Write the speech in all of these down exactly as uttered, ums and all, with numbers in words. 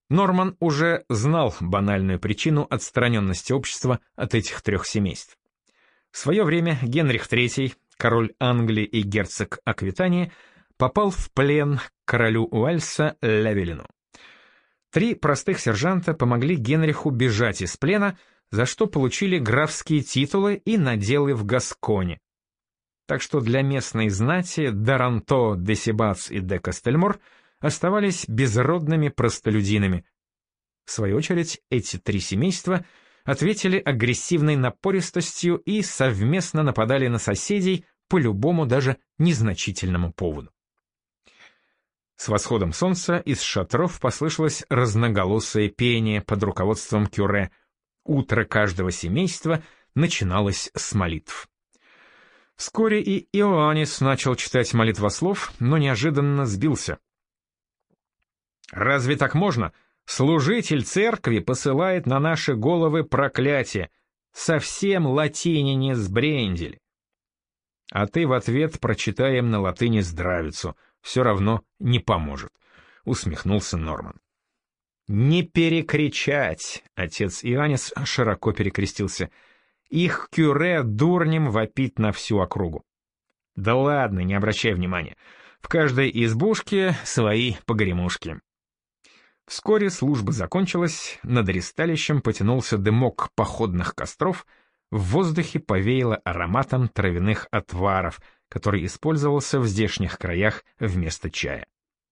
Норман уже знал банальную причину отстраненности общества от этих трех семейств. В свое время Генрих третий, король Англии и герцог Аквитании, попал в плен к королю Уэльса Левелину. Три простых сержанта помогли Генриху бежать из плена, за что получили графские титулы и наделы в Гасконе. Так что для местной знати Даранто, де Сибац и де Кастельмор оставались безродными простолюдинами. В свою очередь, эти три семейства ответили агрессивной напористостью и совместно нападали на соседей по любому даже незначительному поводу. С восходом солнца из шатров послышалось разноголосое пение под руководством кюре. Утро каждого семейства начиналось с молитв. Вскоре и Иоаннис начал читать молитвослов, но неожиданно сбился. «Разве так можно? Служитель церкви посылает на наши головы проклятие. Совсем латинине сбрендили. А ты в ответ прочитаем на латыни здравицу. Все равно не поможет», — усмехнулся Норман. «Не перекричать!» — отец Иоаннис широко перекрестился. «Их кюре дурнем вопит на всю округу». «Да ладно, не обращай внимания. В каждой избушке свои погремушки». Вскоре служба закончилась, над ристалищем потянулся дымок походных костров, в воздухе повеяло ароматом травяных отваров, который использовался в здешних краях вместо чая.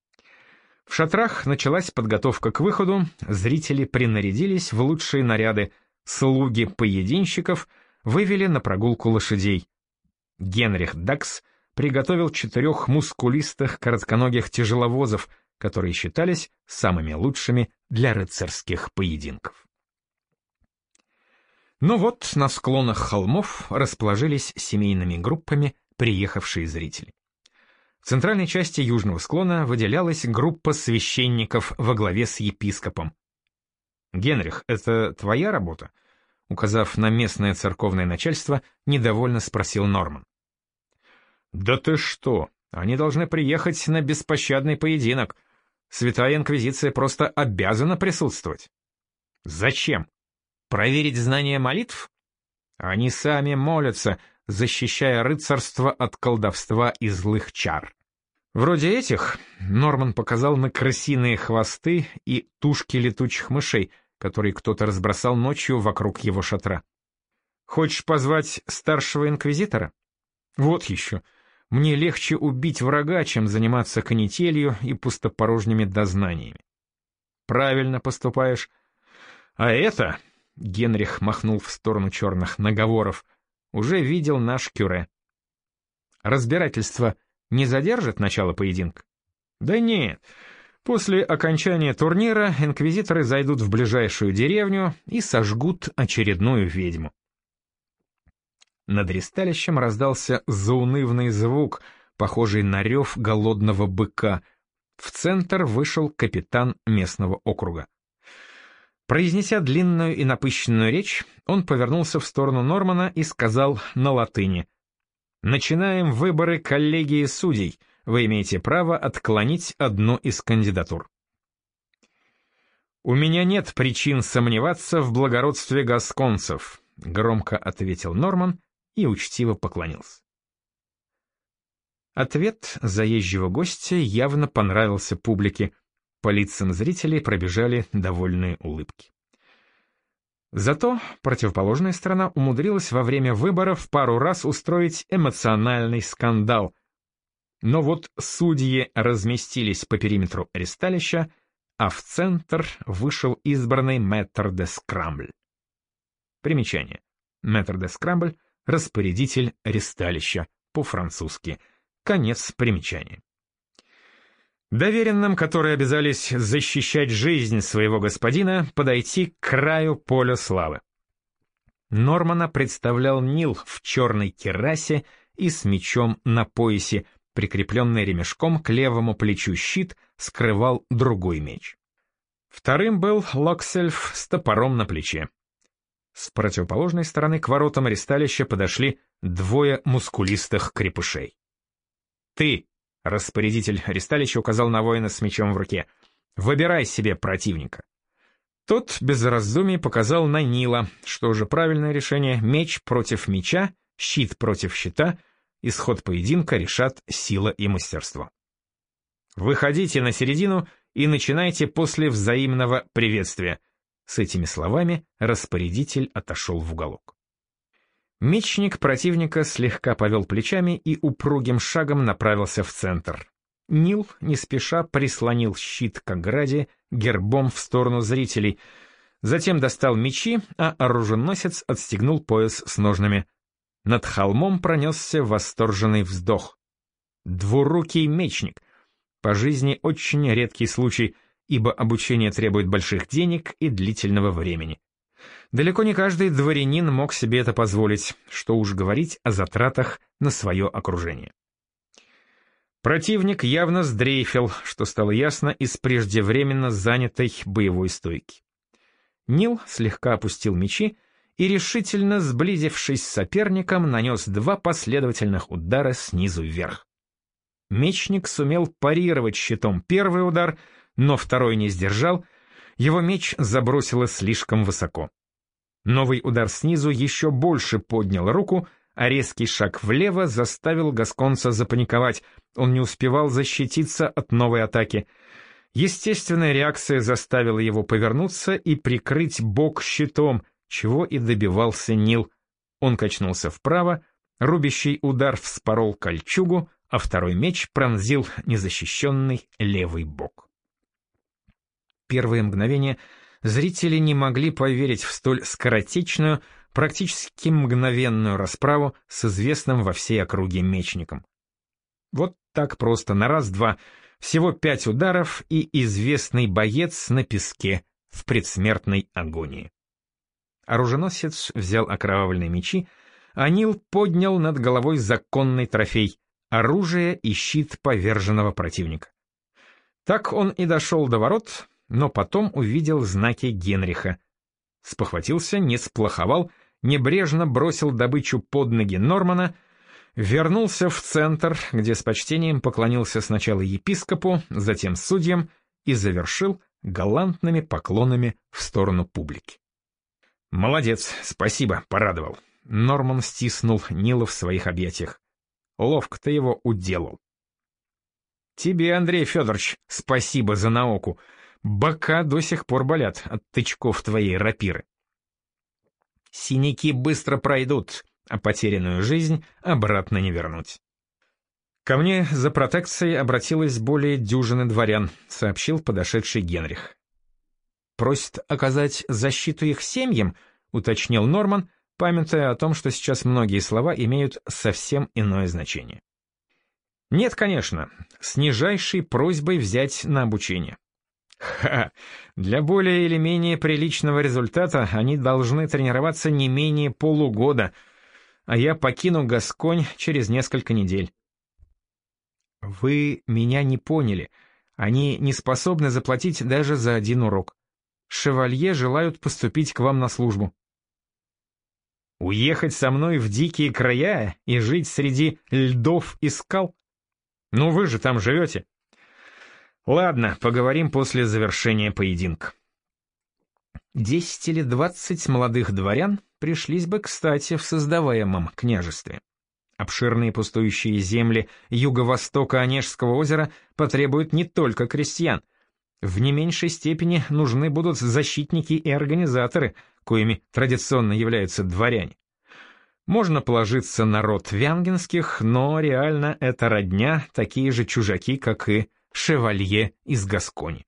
В шатрах началась подготовка к выходу, зрители принарядились в лучшие наряды, слуги поединщиков вывели на прогулку лошадей. Генрих Дакс приготовил четырех мускулистых коротконогих тяжеловозов, которые считались самыми лучшими для рыцарских поединков. Но вот на склонах холмов расположились семейными группами приехавшие зрители. В центральной части южного склона выделялась группа священников во главе с епископом. «Генрих, это твоя работа?» Указав на местное церковное начальство, недовольно спросил Норман. «Да ты что? Они должны приехать на беспощадный поединок. Святая Инквизиция просто обязана присутствовать». «Зачем? Проверить знание молитв? Они сами молятся, защищая рыцарство от колдовства и злых чар. Вроде этих», — Норман показал на крысиные хвосты и тушки летучих мышей, которые кто-то разбросал ночью вокруг его шатра. «Хочешь позвать старшего инквизитора? Вот еще. Мне легче убить врага, чем заниматься канителью и пустопорожними дознаниями». «Правильно поступаешь. А это...» — Генрих махнул в сторону черных наговоров. «Уже видел наш кюре. Разбирательство не задержит начало поединка?» «Да нет. После окончания турнира инквизиторы зайдут в ближайшую деревню и сожгут очередную ведьму». Над ристалищем раздался заунывный звук, похожий на рев голодного быка. В центр вышел капитан местного округа. Произнеся длинную и напыщенную речь, он повернулся в сторону Нормана и сказал на латыни: «Начинаем выборы коллегии судей. Вы имеете право отклонить одну из кандидатур». «У меня нет причин сомневаться в благородстве гасконцев», — громко ответил Норман и учтиво поклонился. Ответ заезжего гостя явно понравился публике. По лицам зрителей пробежали довольные улыбки. Зато противоположная сторона умудрилась во время выборов пару раз устроить эмоциональный скандал. Но вот судьи разместились по периметру ристалища, а в центр вышел избранный мэтр де Скрамбль. Примечание. Мэтр де Скрамбль — распорядитель ристалища, по-французски. Конец примечания. Доверенным, которые обязались защищать жизнь своего господина, подойти к краю поля славы. Нормана представлял Нил в черной кирасе и с мечом на поясе, прикрепленный ремешком к левому плечу щит скрывал другой меч. Вторым был Локсельф с топором на плече. С противоположной стороны к воротам ристалища подошли двое мускулистых крепышей. «Ты!» — распорядитель ристалища указал на воина с мечом в руке. Выбирай себе противника». Тот без раздумий показал на Нила, что же правильное решение: меч против меча, щит против щита, исход поединка решат сила и мастерство. «Выходите на середину и начинайте после взаимного приветствия». С этими словами распорядитель отошел в уголок. Мечник противника слегка повел плечами и упругим шагом направился в центр. Нил не спеша прислонил щит к ограде гербом в сторону зрителей, затем достал мечи, а оруженосец отстегнул пояс с ножнами. Над холмом пронесся восторженный вздох. Двурукий мечник. По жизни очень редкий случай, ибо обучение требует больших денег и длительного времени. Далеко не каждый дворянин мог себе это позволить, что уж говорить о затратах на свое окружение. Противник явно сдрейфил, что стало ясно из преждевременно занятой боевой стойки. Нил слегка опустил мечи и, решительно сблизившись с соперником, нанес два последовательных удара снизу вверх. Мечник сумел парировать щитом первый удар, но второй не сдержал, его меч забросило слишком высоко. Новый удар снизу еще больше поднял руку, а резкий шаг влево заставил гасконца запаниковать, он не успевал защититься от новой атаки. Естественная реакция заставила его повернуться и прикрыть бок щитом, чего и добивался Нил. Он качнулся вправо, рубящий удар вспорол кольчугу, а второй меч пронзил незащищенный левый бок. Первые мгновения зрители не могли поверить в столь скоротечную, практически мгновенную расправу с известным во всей округе мечником. Вот так просто, на раз-два, всего пять ударов и известный боец на песке в предсмертной агонии. Оруженосец взял окровавленные мечи, а Нил поднял над головой законный трофей — оружие и щит поверженного противника. Так он и дошел до ворот, но потом увидел знаки Генриха. Спохватился, не сплоховал, небрежно бросил добычу под ноги Нормана, вернулся в центр, где с почтением поклонился сначала епископу, затем судьям и завершил галантными поклонами в сторону публики. «Молодец, спасибо, порадовал». Норман стиснул Нила в своих объятиях. «Ловко ты его уделал». «Тебе, Андрей Федорович, спасибо за науку. Бока до сих пор болят от тычков твоей рапиры». «Синяки быстро пройдут, а потерянную жизнь обратно не вернуть». «Ко мне за протекцией обратилось более дюжины дворян», — сообщил подошедший Генрих. «Просит оказать защиту их семьям», — уточнил Норман, памятуя о том, что сейчас многие слова имеют совсем иное значение. «Нет, конечно, с нижайшей просьбой взять на обучение». «Ха! Для более или менее приличного результата они должны тренироваться не менее полугода, а я покину Гасконь через несколько недель». «Вы меня не поняли. Они не способны заплатить даже за один урок. Шевалье желают поступить к вам на службу». «Уехать со мной в дикие края и жить среди льдов и скал? Ну вы же там живете». «Ладно, поговорим после завершения поединка». Десять или двадцать молодых дворян пришлись бы кстати в создаваемом княжестве. Обширные пустующие земли юго-востока Онежского озера потребуют не только крестьян. В не меньшей степени нужны будут защитники и организаторы, коими традиционно являются дворяне. Можно положиться на род Вянгинских, но реально это родня, такие же чужаки, как и шевалье из Гаскони.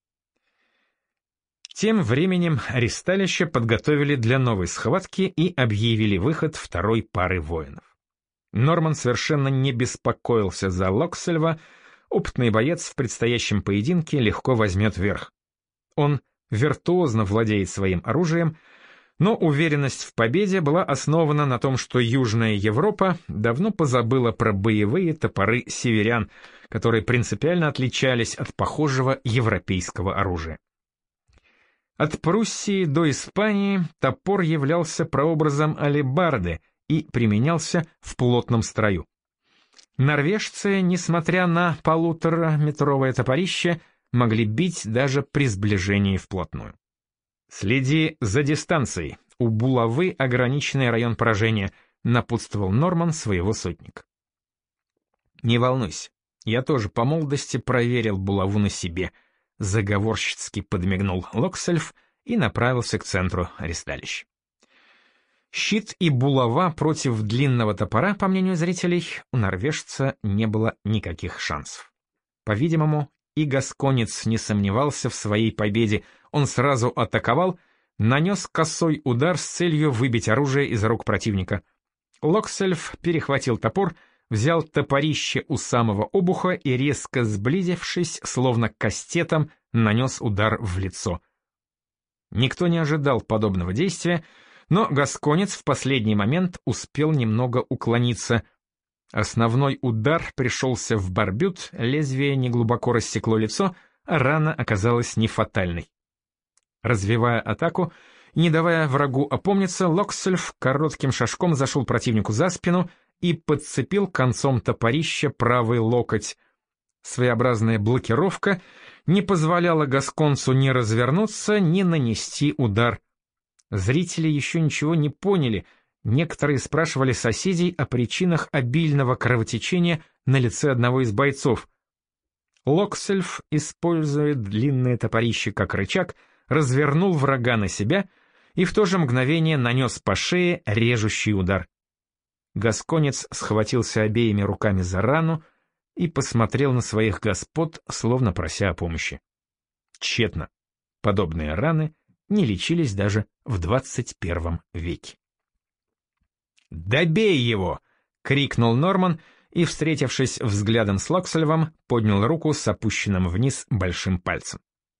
Тем временем ристалище подготовили для новой схватки и объявили выход второй пары воинов. Норман совершенно не беспокоился за Локсельва, опытный боец в предстоящем поединке легко возьмет верх. Он виртуозно владеет своим оружием, но уверенность в победе была основана на том, что Южная Европа давно позабыла про боевые топоры северян, которые принципиально отличались от похожего европейского оружия. От Пруссии до Испании топор являлся прообразом алебарды и применялся в плотном строю. Норвежцы, несмотря на полутораметровое топорище, могли бить даже при сближении вплотную. «Следи за дистанцией, у булавы ограниченный район поражения», напутствовал Норман своего сотника. «Не волнуйся, я тоже по молодости проверил булаву на себе», заговорщицки подмигнул Локсельф и направился к центру аресталища. Щит и булава против длинного топора, по мнению зрителей, у норвежца не было никаких шансов. По-видимому, и гасконец не сомневался в своей победе, он сразу атаковал, нанес косой удар с целью выбить оружие из рук противника. Локсельф перехватил топор, взял топорище у самого обуха и, резко сблизившись, словно кастетом, нанес удар в лицо. Никто не ожидал подобного действия, но гасконец в последний момент успел немного уклониться. Основной удар пришелся в барбют, лезвие неглубоко рассекло лицо, а рана оказалась не фатальной. Развивая атаку, не давая врагу опомниться, Локсельф коротким шажком зашел противнику за спину и подцепил концом топорища правый локоть. Своеобразная блокировка не позволяла гасконцу ни развернуться, ни нанести удар. Зрители еще ничего не поняли, некоторые спрашивали соседей о причинах обильного кровотечения на лице одного из бойцов. Локсельф, используя длинное топорище как рычаг, развернул врага на себя и в то же мгновение нанес по шее режущий удар. Гасконец схватился обеими руками за рану и посмотрел на своих господ, словно прося о помощи. Тщетно. Подобные раны не лечились даже в двадцать первом веке. «Добей его!» — крикнул Норман и, встретившись взглядом с Локсельвом, поднял руку с опущенным вниз большим пальцем.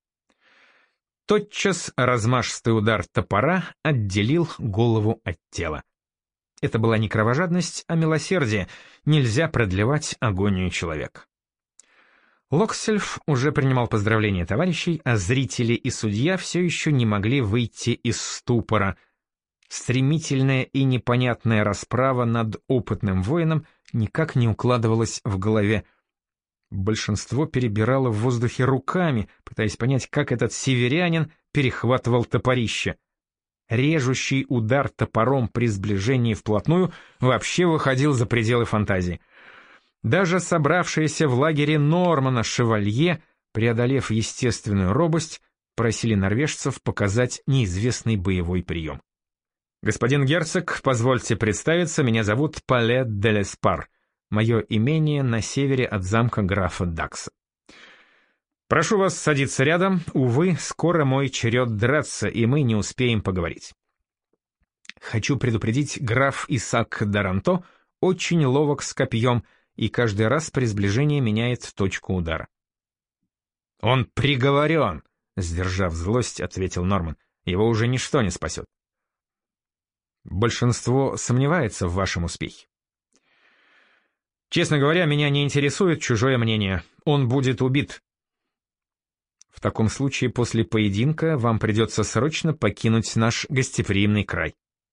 Тотчас размашистый удар топора отделил голову от тела. Это была не кровожадность, а милосердие, нельзя продлевать агонию человека. Локсельф уже принимал поздравления товарищей, а зрители и судья все еще не могли выйти из ступора. Стремительная и непонятная расправа над опытным воином никак не укладывалась в голове. Большинство перебирало в воздухе руками, пытаясь понять, как этот северянин перехватывал топорище. Режущий удар топором при сближении вплотную вообще выходил за пределы фантазии. Даже собравшиеся в лагере Нормана шевалье, преодолев естественную робость, просили норвежцев показать неизвестный боевой прием. «Господин герцог, позвольте представиться, меня зовут Палет де Леспар. Мое имение на севере от замка графа Дакса. Прошу вас садиться рядом, увы, скоро мой черед драться, и мы не успеем поговорить. Хочу предупредить, граф Исаак Даранто очень ловок с копьем и каждый раз при сближении меняет точку удара». «Он приговорен», — сдержав злость, ответил Норман. «Его уже ничто не спасет». «Большинство сомневается в вашем успехе. Честно говоря, меня не интересует чужое мнение. Он будет убит. В таком случае после поединка вам придется срочно покинуть наш гостеприимный край».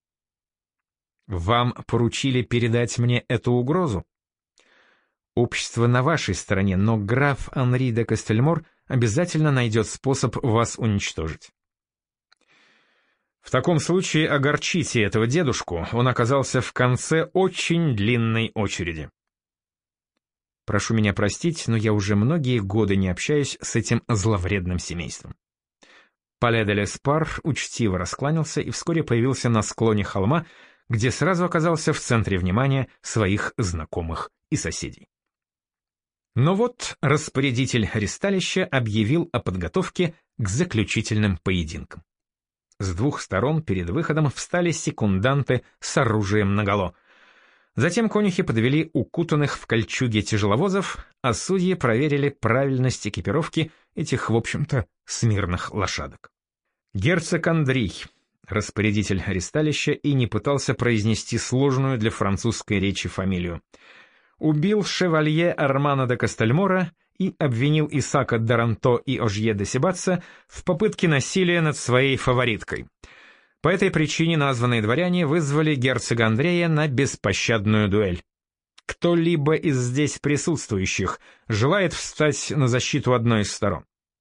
«Вам поручили передать мне эту угрозу? Общество на вашей стороне, но граф Анри де Кастельмор обязательно найдет способ вас уничтожить». «В таком случае огорчите этого дедушку, он оказался в конце очень длинной очереди». «Прошу меня простить, но я уже многие годы не общаюсь с этим зловредным семейством». Пале де Леспар учтиво раскланялся и вскоре появился на склоне холма, где сразу оказался в центре внимания своих знакомых и соседей. Но вот распорядитель аресталища объявил о подготовке к заключительным поединкам. С двух сторон перед выходом встали секунданты с оружием наголо. Затем конюхи подвели укутанных в кольчуги тяжеловозов, а судьи проверили правильность экипировки этих, в общем-то, смирных лошадок. Герцог Андрей, распорядитель аресталища, и не пытался произнести сложную для французской речи фамилию, убил шевалье Армана де Кастельмора и обвинил Исаака Даранто и Ожье де Себатца в попытке насилия над своей фавориткой. По этой причине названные дворяне вызвали герцога Андрея на беспощадную дуэль. Кто-либо из здесь присутствующих желает встать на защиту одной из сторон?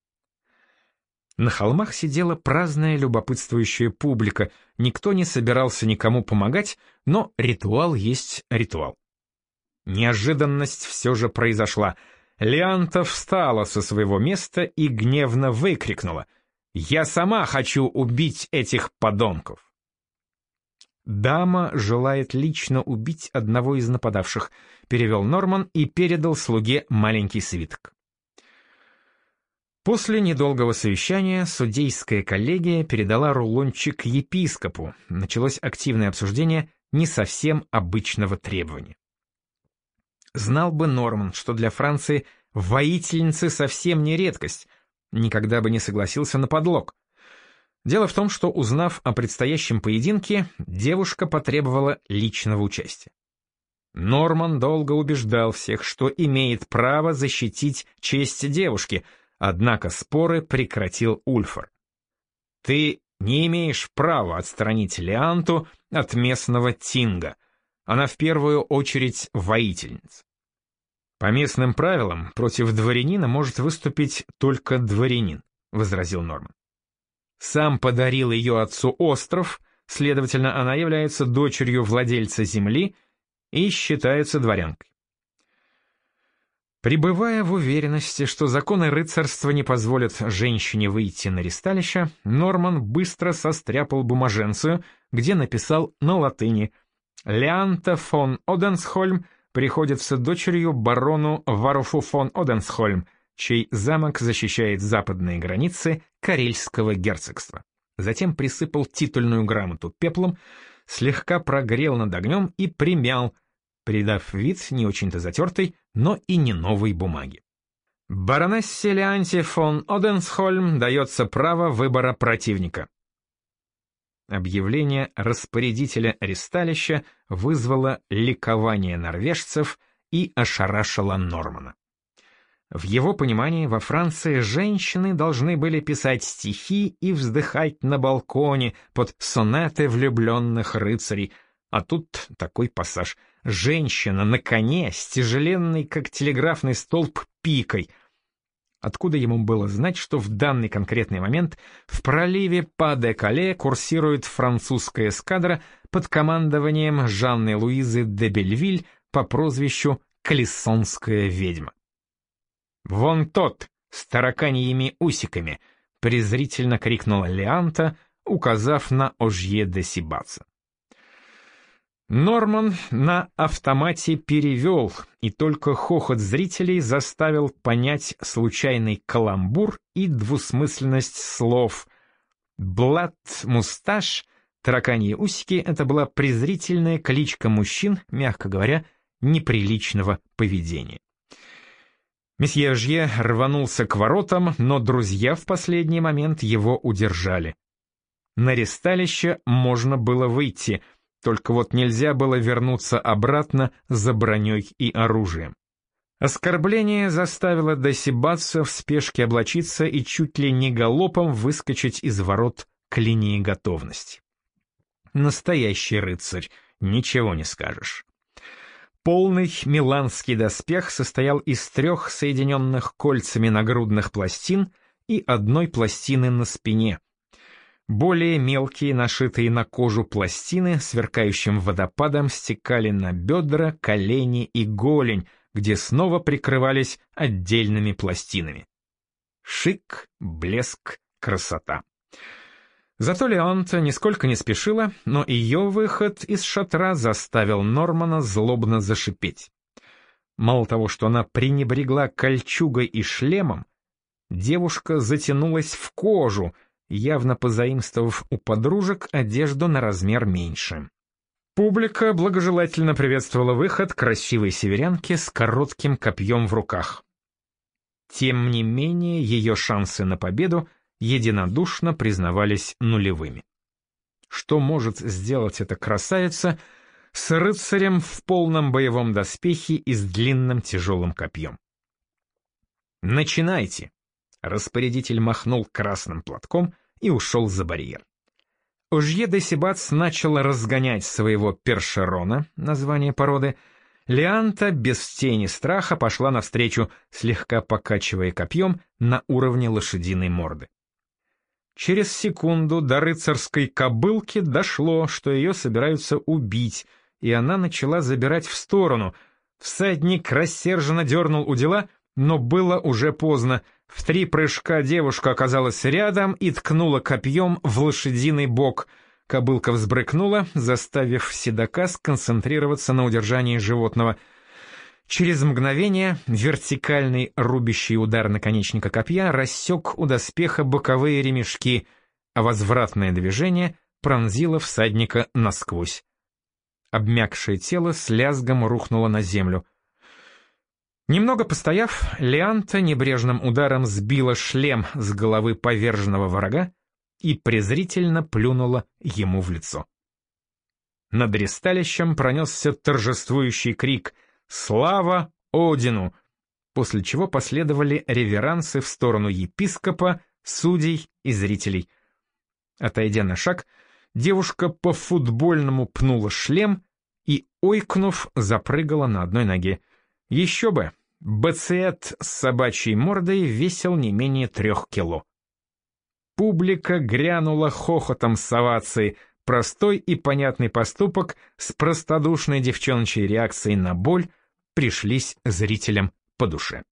На холмах сидела праздная любопытствующая публика, никто не собирался никому помогать, но ритуал есть ритуал. Неожиданность все же произошла. Леанта встала со своего места и гневно выкрикнула: «Я сама хочу убить этих подонков!» «Дама желает лично убить одного из нападавших», — перевел Норман и передал слуге маленький свиток. После недолгого совещания судейская коллегия передала рулончик епископу. Началось активное обсуждение не совсем обычного требования. Знал бы Норман, что для Франции воительницы совсем не редкость, никогда бы не согласился на подлог. Дело в том, что, узнав о предстоящем поединке, девушка потребовала личного участия. Норман долго убеждал всех, что имеет право защитить честь девушки, однако споры прекратил Ульфар. «Ты не имеешь права отстранить Леанту от местного тинга. Она в первую очередь воительница. По местным правилам против дворянина может выступить только дворянин», — возразил Норман. «Сам подарил ее отцу остров, следовательно, она является дочерью владельца земли и считается дворянкой». Пребывая в уверенности, что законы рыцарства не позволят женщине выйти на ристалище, Норман быстро состряпал бумаженцию, где написал на латыни: «Леанта фон Оденсхольм приходится дочерью барону Варуфу фон Оденсхольм, чей замок защищает западные границы Карельского герцогства». Затем присыпал титульную грамоту пеплом, слегка прогрел над огнем и примял, придав вид не очень-то затертый, но и не новой бумаги. Баронессе Леанте фон Оденсхольм дается право выбора противника. Объявление распорядителя ристалища вызвало ликование норвежцев и ошарашило Нормана. В его понимании во Франции женщины должны были писать стихи и вздыхать на балконе под сонеты влюбленных рыцарей, а тут такой пассаж: «Женщина на коне с тяжеленной, как телеграфный столб, пикой». Откуда ему было знать, что в данный конкретный момент в проливе Па-де-Кале курсирует французская эскадра под командованием Жанны Луизы де Бельвиль по прозвищу «Калессонская ведьма»? «Вон тот, с тараканьими усиками!» — презрительно крикнула Леанта, указав на Ожье де Сибаца. Норман на автомате перевел, и только хохот зрителей заставил понять случайный каламбур и двусмысленность слов. Блат, мусташ, тараканьи усики — это была презрительная кличка мужчин, мягко говоря, неприличного поведения. Месье Ожье рванулся к воротам, но друзья в последний момент его удержали. На ристалище можно было выйти, только вот нельзя было вернуться обратно за броней и оружием. Оскорбление заставило де Сибаца в спешке облачиться и чуть ли не галопом выскочить из ворот к линии готовности. Настоящий рыцарь, ничего не скажешь. Полный миланский доспех состоял из трех соединенных кольцами нагрудных пластин и одной пластины на спине. Более мелкие, нашитые на кожу пластины, сверкающим водопадом стекали на бедра, колени и голень, где снова прикрывались отдельными пластинами. Шик, блеск, красота. Зато Леанта нисколько не спешила, но ее выход из шатра заставил Нормана злобно зашипеть. Мало того, что она пренебрегла кольчугой и шлемом, девушка затянулась в кожу, явно позаимствовав у подружек одежду на размер меньше. Публика благожелательно приветствовала выход красивой северянки с коротким копьем в руках. Тем не менее, ее шансы на победу единодушно признавались нулевыми. Что может сделать эта красавица с рыцарем в полном боевом доспехе и с длинным тяжелым копьем? «Начинайте!» — распорядитель махнул красным платком и ушел за барьер. Ожье де Сибац начал разгонять своего першерона, название породы. Леанта без тени страха пошла навстречу, слегка покачивая копьем на уровне лошадиной морды. Через секунду до рыцарской кобылки дошло, что ее собираются убить, и она начала забирать в сторону. Всадник рассерженно дернул удила, но было уже поздно. В три прыжка девушка оказалась рядом и ткнула копьем в лошадиный бок. Кобылка взбрыкнула, заставив седока сконцентрироваться на удержании животного. Через мгновение вертикальный рубящий удар наконечника копья рассек у доспеха боковые ремешки, а возвратное движение пронзило всадника насквозь. Обмякшее тело с лязгом рухнуло на землю. Немного постояв, Леанта небрежным ударом сбила шлем с головы поверженного врага и презрительно плюнула ему в лицо. Над ристалищем пронесся торжествующий крик «Слава Одину!», после чего последовали реверансы в сторону епископа, судей и зрителей. Отойдя на шаг, девушка по-футбольному пнула шлем и, ойкнув, запрыгала на одной ноге. Еще бы, бациет с собачьей мордой весил не менее трех кило. Публика грянула хохотом с овацией. Простой и понятный поступок с простодушной девчоночьей реакцией на боль пришлись зрителям по душе.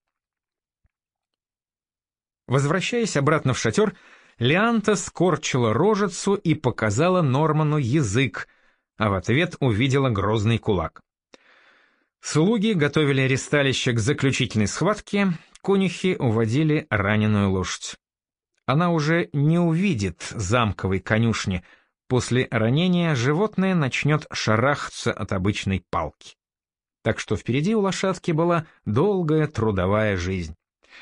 Возвращаясь обратно в шатер, Леанта скорчила рожицу и показала Норману язык, а в ответ увидела грозный кулак. Слуги готовили ристалище к заключительной схватке, конюхи уводили раненую лошадь. Она уже не увидит замковой конюшни. После ранения животное начнет шарахаться от обычной палки. Так что впереди у лошадки была долгая трудовая жизнь.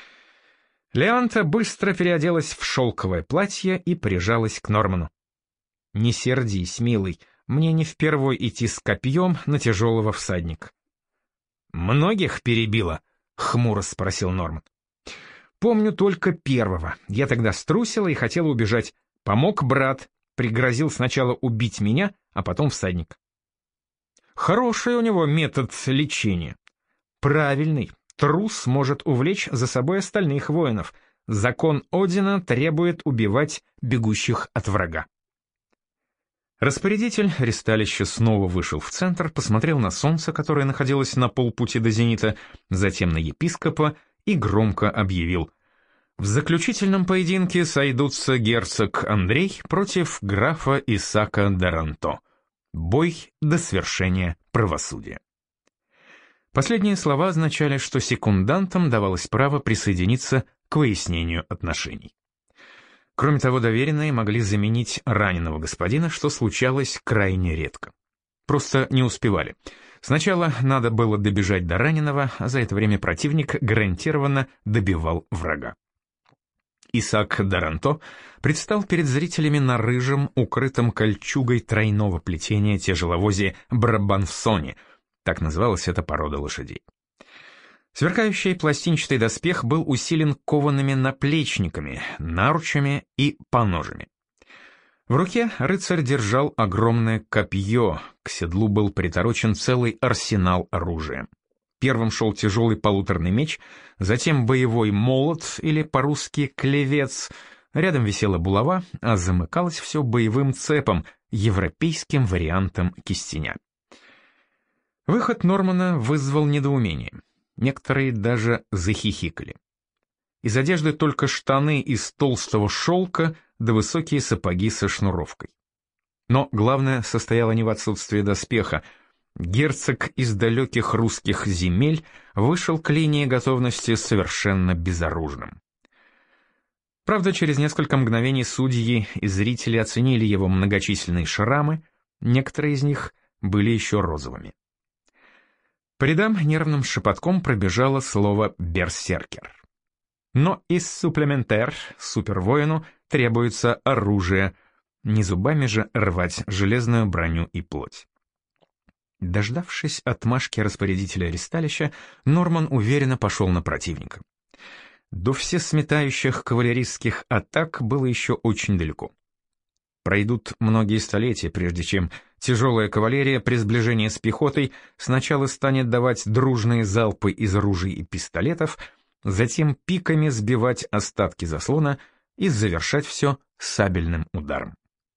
Леанта быстро переоделась в шелковое платье и прижалась к Норману. «Не сердись, милый, мне не впервой идти с копьем на тяжелого всадника». «Многих перебило?» — хмуро спросил Норман. «Помню только первого. Я тогда струсила и хотела убежать. Помог брат, пригрозил сначала убить меня, а потом всадник». «Хороший у него метод лечения». «Правильный. Трус может увлечь за собой остальных воинов. Закон Одина требует убивать бегущих от врага». Распорядитель ристалища снова вышел в центр, посмотрел на солнце, которое находилось на полпути до зенита, затем на епископа и громко объявил: в заключительном поединке сойдутся герцог Андрей против графа Исаака Даранто. Бой до свершения правосудия. Последние слова означали, что секундантам давалось право присоединиться к выяснению отношений. Кроме того, доверенные могли заменить раненого господина, что случалось крайне редко. Просто не успевали. Сначала надо было добежать до раненого, а за это время противник гарантированно добивал врага. Исаак Даранто предстал перед зрителями на рыжем, укрытом кольчугой тройного плетения тяжеловозе Брабанфсоне, так называлась эта порода лошадей. Сверкающий пластинчатый доспех был усилен коваными наплечниками, наручами и поножами. В руке рыцарь держал огромное копье, к седлу был приторочен целый арсенал оружия. Первым шел тяжелый полуторный меч, затем боевой молот, или по-русски клевец, рядом висела булава, а замыкалось все боевым цепом, европейским вариантом кистеня. Выход Нормана вызвал недоумение. Некоторые даже захихикали. Из одежды только штаны из толстого шелка да высокие сапоги со шнуровкой. Но главное состояло не в отсутствии доспеха. Герцог из далеких русских земель вышел к линии готовности совершенно безоружным. Правда, через несколько мгновений судьи и зрители оценили его многочисленные шрамы, некоторые из них были еще розовыми. По рядам нервным шепотком пробежало слово «берсеркер». Но из суплементер, супервоину, требуется оружие, не зубами же рвать железную броню и плоть. Дождавшись отмашки распорядителя ристалища, Норман уверенно пошел на противника. До всесметающих кавалерийских атак было еще очень далеко. Пройдут многие столетия, прежде чем тяжелая кавалерия при сближении с пехотой сначала станет давать дружные залпы из ружей и пистолетов, затем пиками сбивать остатки заслона и завершать все сабельным ударом.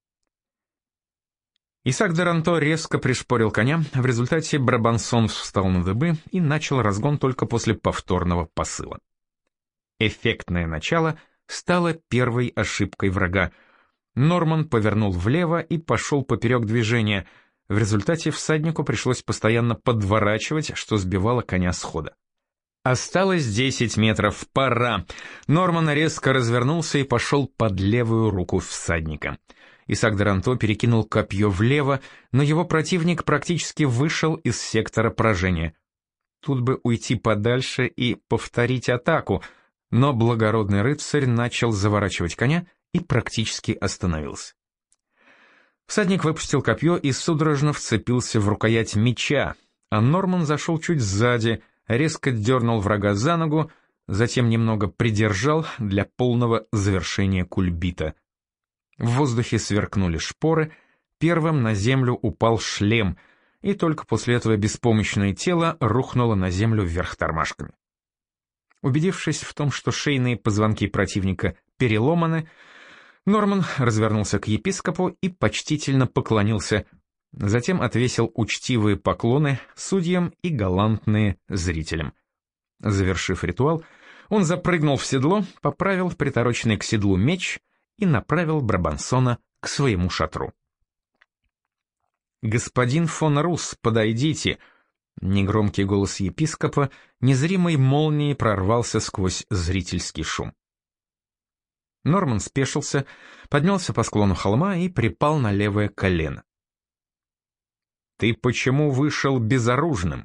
Исаак де Ранто резко пришпорил коня, в результате Брабансон встал на дыбы и начал разгон только после повторного посыла. Эффектное начало стало первой ошибкой врага. Норман повернул влево и пошел поперек движения. В результате всаднику пришлось постоянно подворачивать, что сбивало коня с хода. Осталось десять метров, пора. Норман резко развернулся и пошел под левую руку всадника. Исаак де Ранто перекинул копье влево, но его противник практически вышел из сектора поражения. Тут бы уйти подальше и повторить атаку, но благородный рыцарь начал заворачивать коня и практически остановился. Всадник выпустил копье и судорожно вцепился в рукоять меча, а Норман зашел чуть сзади, резко дернул врага за ногу, затем немного придержал для полного завершения кульбита. В воздухе сверкнули шпоры, первым на землю упал шлем, и только после этого беспомощное тело рухнуло на землю вверх тормашками. Убедившись в том, что шейные позвонки противника переломаны, Норман развернулся к епископу и почтительно поклонился, затем отвесил учтивые поклоны судьям и галантные зрителям. Завершив ритуал, он запрыгнул в седло, поправил притороченный к седлу меч и направил Брабансона к своему шатру. «Господин фон Рус, подойдите!» Негромкий голос епископа незримой молнией прорвался сквозь зрительский шум. Норман спешился, поднялся по склону холма и припал на левое колено. «Ты почему вышел безоружным?»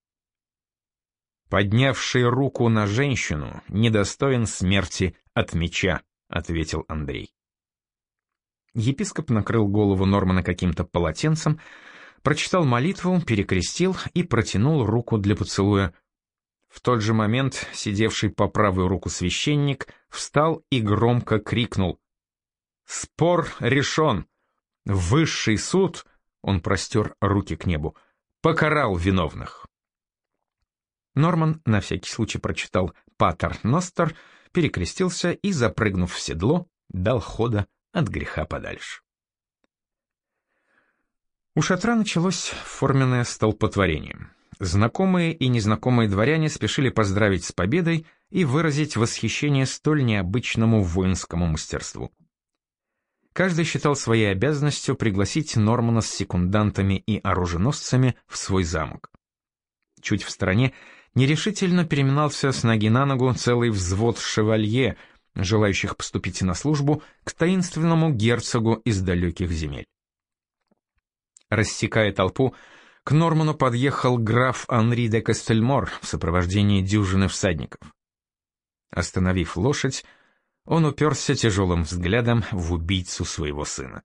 «Поднявший руку на женщину недостоин смерти от меча», — ответил Андрей. Епископ накрыл голову Нормана каким-то полотенцем, прочитал молитву, перекрестил и протянул руку для поцелуя. В тот же момент сидевший по правую руку священник встал и громко крикнул: «Спор решен! Высший суд», — он простер руки к небу, — «покарал виновных». Норман на всякий случай прочитал «Патер Ностер», перекрестился и, запрыгнув в седло, дал хода от греха подальше. У шатра началось форменное столпотворение. Знакомые и незнакомые дворяне спешили поздравить с победой и выразить восхищение столь необычному воинскому мастерству. Каждый считал своей обязанностью пригласить Нормана с секундантами и оруженосцами в свой замок. Чуть в стороне нерешительно переминался с ноги на ногу целый взвод шевалье, желающих поступить на службу к таинственному герцогу из далеких земель. Рассекая толпу, к Норману подъехал граф Анри де Кастельмор в сопровождении дюжины всадников. Остановив лошадь, он уперся тяжелым взглядом в убийцу своего сына.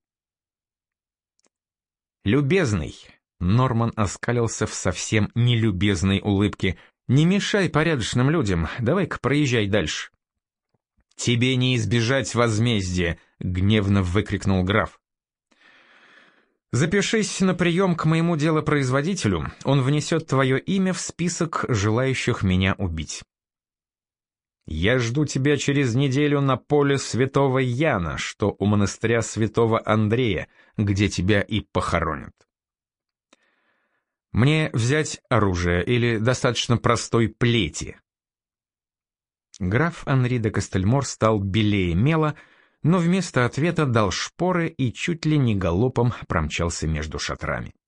«Любезный!» — Норман оскалился в совсем нелюбезной улыбке. «Не мешай порядочным людям, давай-ка проезжай дальше». «Тебе не избежать возмездия!» — гневно выкрикнул граф. «Запишись на прием к моему делопроизводителю, он внесет твое имя в список желающих меня убить». «Я жду тебя через неделю на поле святого Яна, что у монастыря святого Андрея, где тебя и похоронят». «Мне взять оружие или достаточно простой плети?» Граф Анри де Кастельмор стал белее мела, но вместо ответа дал шпоры и чуть ли не галопом промчался между шатрами.